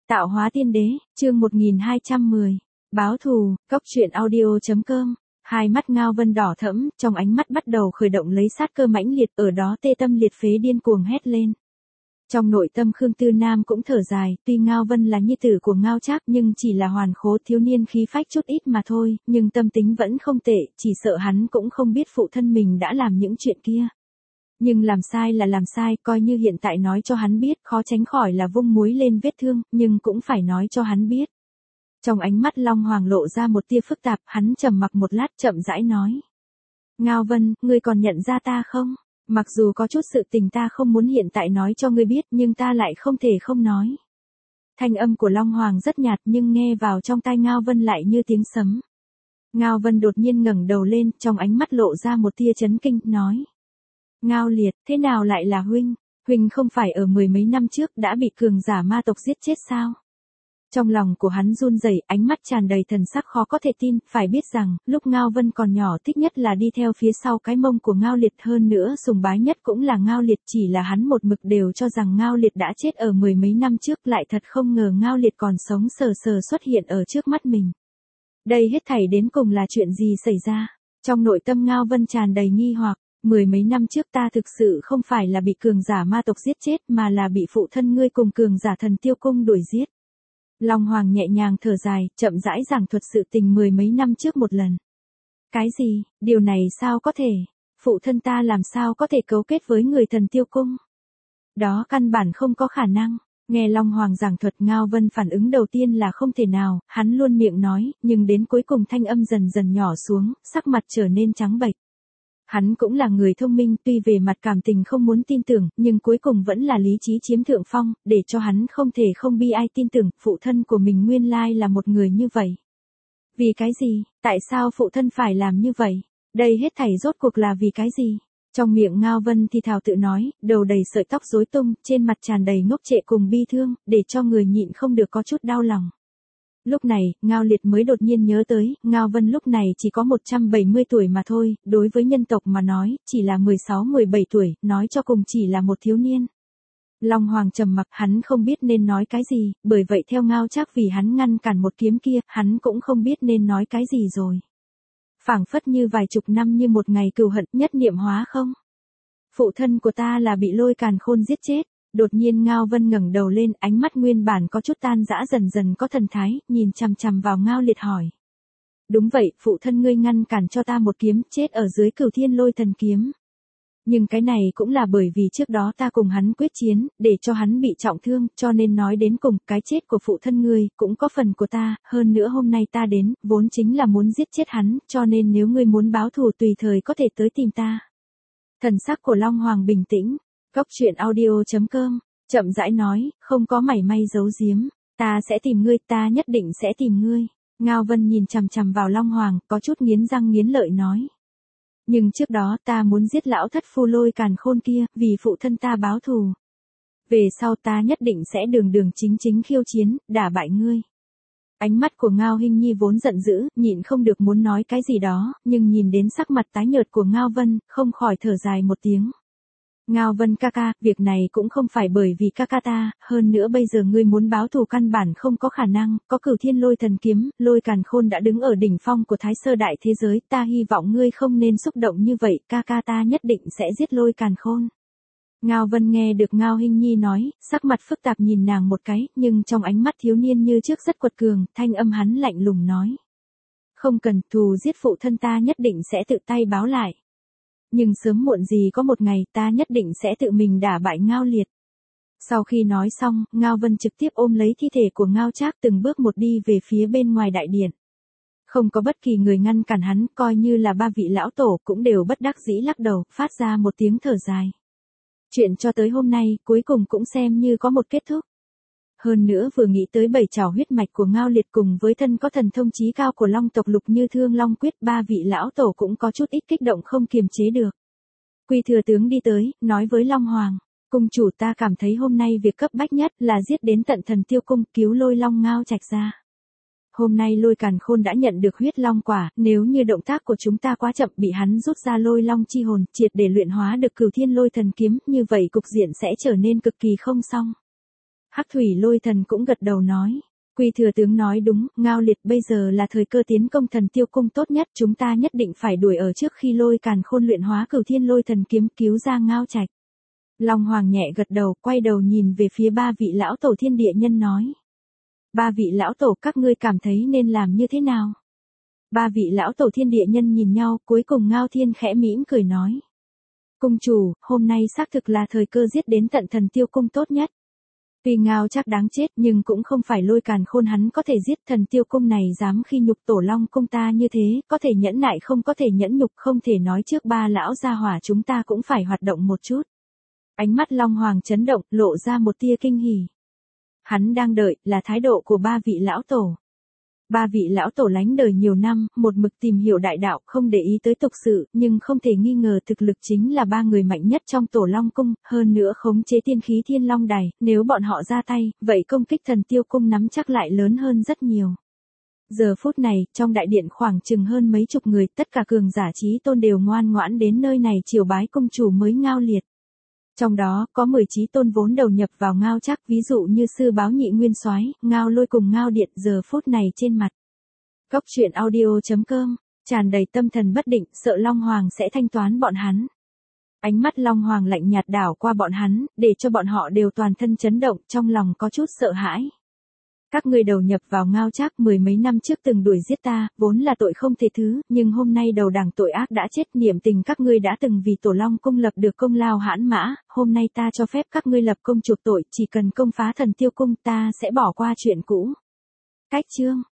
Tạo hóa tiên đế, chương 1210. Báo thù, Cốc truyện audio.com. Hai mắt Ngao Vân đỏ thẫm, trong ánh mắt bắt đầu khởi động lấy sát cơ mãnh liệt, ở đó tê tâm liệt phế điên cuồng hét lên. Trong nội tâm Khương Tư Nam cũng thở dài, tuy Ngao Vân là nhi tử của Ngao Trác nhưng chỉ là hoàn khố thiếu niên khí phách chút ít mà thôi, nhưng tâm tính vẫn không tệ, chỉ sợ hắn cũng không biết phụ thân mình đã làm những chuyện kia. Nhưng làm sai là làm sai, coi như hiện tại nói cho hắn biết, khó tránh khỏi là vung muối lên vết thương, nhưng cũng phải nói cho hắn biết. Trong ánh mắt Long Hoàng lộ ra một tia phức tạp, hắn trầm mặc một lát chậm rãi nói. Ngao Vân, ngươi còn nhận ra ta không? Mặc dù có chút sự tình ta không muốn hiện tại nói cho ngươi biết nhưng ta lại không thể không nói. Thanh âm của Long Hoàng rất nhạt nhưng nghe vào trong tai Ngao Vân lại như tiếng sấm. Ngao Vân đột nhiên ngẩng đầu lên, trong ánh mắt lộ ra một tia chấn kinh, nói. Ngao Liệt, thế nào lại là huynh? Huynh không phải ở mười mấy năm trước đã bị cường giả ma tộc giết chết sao? Trong lòng của hắn run rẩy, ánh mắt tràn đầy thần sắc khó có thể tin, phải biết rằng, lúc Ngao Vân còn nhỏ thích nhất là đi theo phía sau cái mông của Ngao Liệt, hơn nữa sùng bái nhất cũng là Ngao Liệt, chỉ là hắn một mực đều cho rằng Ngao Liệt đã chết ở mười mấy năm trước, lại thật không ngờ Ngao Liệt còn sống sờ sờ xuất hiện ở trước mắt mình. Đây hết thảy đến cùng là chuyện gì xảy ra? Trong nội tâm Ngao Vân tràn đầy nghi hoặc. Mười mấy năm trước ta thực sự không phải là bị cường giả ma tộc giết chết mà là bị phụ thân ngươi cùng cường giả Thần Tiêu Cung đuổi giết. Long Hoàng nhẹ nhàng thở dài, chậm rãi giảng thuật sự tình mười mấy năm trước một lần. Cái gì, điều này sao có thể? Phụ thân ta làm sao có thể cấu kết với người Thần Tiêu Cung? Đó căn bản không có khả năng. Nghe Long Hoàng giảng thuật, Ngao Vân phản ứng đầu tiên là không thể nào, hắn luôn miệng nói, nhưng đến cuối cùng thanh âm dần dần nhỏ xuống, sắc mặt trở nên trắng bệch. Hắn cũng là người thông minh, tuy về mặt cảm tình không muốn tin tưởng, nhưng cuối cùng vẫn là lý trí chiếm thượng phong, để cho hắn không thể không bi ai tin tưởng, phụ thân của mình nguyên lai là một người như vậy. Vì cái gì? Tại sao phụ thân phải làm như vậy? Đây hết thảy rốt cuộc là vì cái gì? Trong miệng Ngao Vân thì thào tự nói, đầu đầy sợi tóc rối tung, trên mặt tràn đầy ngốc trệ cùng bi thương, để cho người nhịn không được có chút đau lòng. Lúc này, Ngao Liệt mới đột nhiên nhớ tới, Ngao Vân lúc này chỉ có 170 tuổi mà thôi, đối với nhân tộc mà nói, chỉ là 16-17 tuổi, nói cho cùng chỉ là một thiếu niên. Long Hoàng trầm mặc, hắn không biết nên nói cái gì, bởi vậy theo Ngao Trác vì hắn ngăn cản một kiếm kia, hắn cũng không biết nên nói cái gì rồi. Phảng phất như vài chục năm như một ngày cừu hận nhất niệm hóa không? Phụ thân của ta là bị Lôi Càn Khôn giết chết. Đột nhiên Ngao Vân ngẩng đầu lên, ánh mắt nguyên bản có chút tan rã dần dần có thần thái, nhìn chằm chằm vào Ngao Liệt hỏi. Đúng vậy, phụ thân ngươi ngăn cản cho ta một kiếm, chết ở dưới Cửu Thiên Lôi Thần Kiếm. Nhưng cái này cũng là bởi vì trước đó ta cùng hắn quyết chiến, để cho hắn bị trọng thương, cho nên nói đến cùng, cái chết của phụ thân ngươi, cũng có phần của ta, hơn nữa hôm nay ta đến, vốn chính là muốn giết chết hắn, cho nên nếu ngươi muốn báo thù tùy thời có thể tới tìm ta. Thần sắc của Long Hoàng bình tĩnh. Cốc truyện audio.com, chậm rãi nói, không có mảy may giấu giếm, ta sẽ tìm ngươi, ta nhất định sẽ tìm ngươi. Ngao Vân nhìn chằm chằm vào Long Hoàng, có chút nghiến răng nghiến lợi nói. Nhưng trước đó ta muốn giết lão thất phu Lôi Càn Khôn kia, vì phụ thân ta báo thù. Về sau ta nhất định sẽ đường đường chính chính khiêu chiến, đả bại ngươi. Ánh mắt của Ngao Hinh Nhi vốn giận dữ, nhịn không được muốn nói cái gì đó, nhưng nhìn đến sắc mặt tái nhợt của Ngao Vân, không khỏi thở dài một tiếng. Ngao Vân ca ca, việc này cũng không phải bởi vì ca ca ta, hơn nữa bây giờ ngươi muốn báo thù căn bản không có khả năng, có Cửu Thiên Lôi Thần Kiếm, Lôi Càn Khôn đã đứng ở đỉnh phong của Thái Sơ Đại Thế Giới, ta hy vọng ngươi không nên xúc động như vậy, ca ca ta nhất định sẽ giết Lôi Càn Khôn. Ngao Vân nghe được Ngao Hinh Nhi nói, sắc mặt phức tạp nhìn nàng một cái, nhưng trong ánh mắt thiếu niên như trước rất quật cường, thanh âm hắn lạnh lùng nói. Không cần, thù giết phụ thân ta nhất định sẽ tự tay báo lại. Nhưng sớm muộn gì có một ngày ta nhất định sẽ tự mình đả bại Ngao Liệt. Sau khi nói xong, Ngao Vân trực tiếp ôm lấy thi thể của Ngao Trác từng bước một đi về phía bên ngoài đại điện. Không có bất kỳ người ngăn cản hắn, coi như là ba vị lão tổ cũng đều bất đắc dĩ lắc đầu, phát ra một tiếng thở dài. Chuyện cho tới hôm nay, cuối cùng cũng xem như có một kết thúc. Hơn nữa vừa nghĩ tới bảy trảo huyết mạch của Ngao Liệt cùng với thân có thần thông chí cao của Long tộc Lục Như Thương Long Quyết, ba vị lão tổ cũng có chút ít kích động không kiềm chế được. Quy thừa tướng đi tới, nói với Long Hoàng, cung chủ ta cảm thấy hôm nay việc cấp bách nhất là giết đến tận Thần Tiêu Cung cứu Lôi Long Ngao Trạch ra. Hôm nay Lôi Càn Khôn đã nhận được huyết long quả, nếu như động tác của chúng ta quá chậm bị hắn rút ra Lôi Long chi hồn, triệt để luyện hóa được Cửu Thiên Lôi Thần Kiếm, như vậy cục diện sẽ trở nên cực kỳ không xong. Hắc thủy lôi thần cũng gật đầu nói. Quy thừa tướng nói đúng, Ngao Liệt bây giờ là thời cơ tiến công Thần Tiêu Cung tốt nhất, chúng ta nhất định phải đuổi ở trước khi Lôi Càn Khôn luyện hóa Cửu Thiên Lôi Thần kiếm cứu ra Ngao Trạch. Long Hoàng nhẹ gật đầu, quay đầu nhìn về phía ba vị lão tổ thiên địa nhân nói. Ba vị lão tổ, các ngươi cảm thấy nên làm như thế nào? Ba vị lão tổ thiên địa nhân nhìn nhau, cuối cùng Ngao Thiên khẽ mỉm cười nói. Cung chủ, hôm nay xác thực là thời cơ giết đến tận Thần Tiêu Cung tốt nhất. Tuy Ngao Trác đáng chết nhưng cũng không phải Lôi Càn Khôn hắn có thể giết. Thần Tiêu Cung này dám khi nhục Tổ Long Cung ta như thế, có thể nhẫn nại không có thể nhẫn nhục, không thể nói trước ba lão gia hỏa chúng ta cũng phải hoạt động một chút. Ánh mắt Long Hoàng chấn động, lộ ra một tia kinh hỉ. Hắn đang đợi là thái độ của ba vị lão tổ. Ba vị lão tổ lánh đời nhiều năm, một mực tìm hiểu đại đạo, không để ý tới tục sự, nhưng không thể nghi ngờ thực lực chính là ba người mạnh nhất trong Tổ Long Cung, hơn nữa khống chế tiên khí Thiên Long Đài, nếu bọn họ ra tay, vậy công kích Thần Tiêu Cung nắm chắc lại lớn hơn rất nhiều. Giờ phút này, trong đại điện khoảng chừng hơn mấy chục người, tất cả cường giả chí tôn đều ngoan ngoãn đến nơi này triều bái cung chủ mới Ngao Liệt. Trong đó, có 10 chí tôn vốn đầu nhập vào Ngao Trác, ví dụ như sư báo Nhị Nguyên Soái, Ngao Lôi cùng Ngao Điện, giờ phút này trên mặt. Góc truyện audio.com, tràn đầy tâm thần bất định, sợ Long Hoàng sẽ thanh toán bọn hắn. Ánh mắt Long Hoàng lạnh nhạt đảo qua bọn hắn, để cho bọn họ đều toàn thân chấn động, trong lòng có chút sợ hãi. Các ngươi đầu nhập vào Ngao Trác 10 mấy năm trước từng đuổi giết ta, vốn là tội không thể thứ, nhưng hôm nay đầu đảng tội ác đã chết, niệm tình các ngươi đã từng vì Tổ Long Cung lập được công lao hãn mã, hôm nay ta cho phép các ngươi lập công chuộc tội, chỉ cần công phá Thần Tiêu Cung ta sẽ bỏ qua chuyện cũ. Cách chương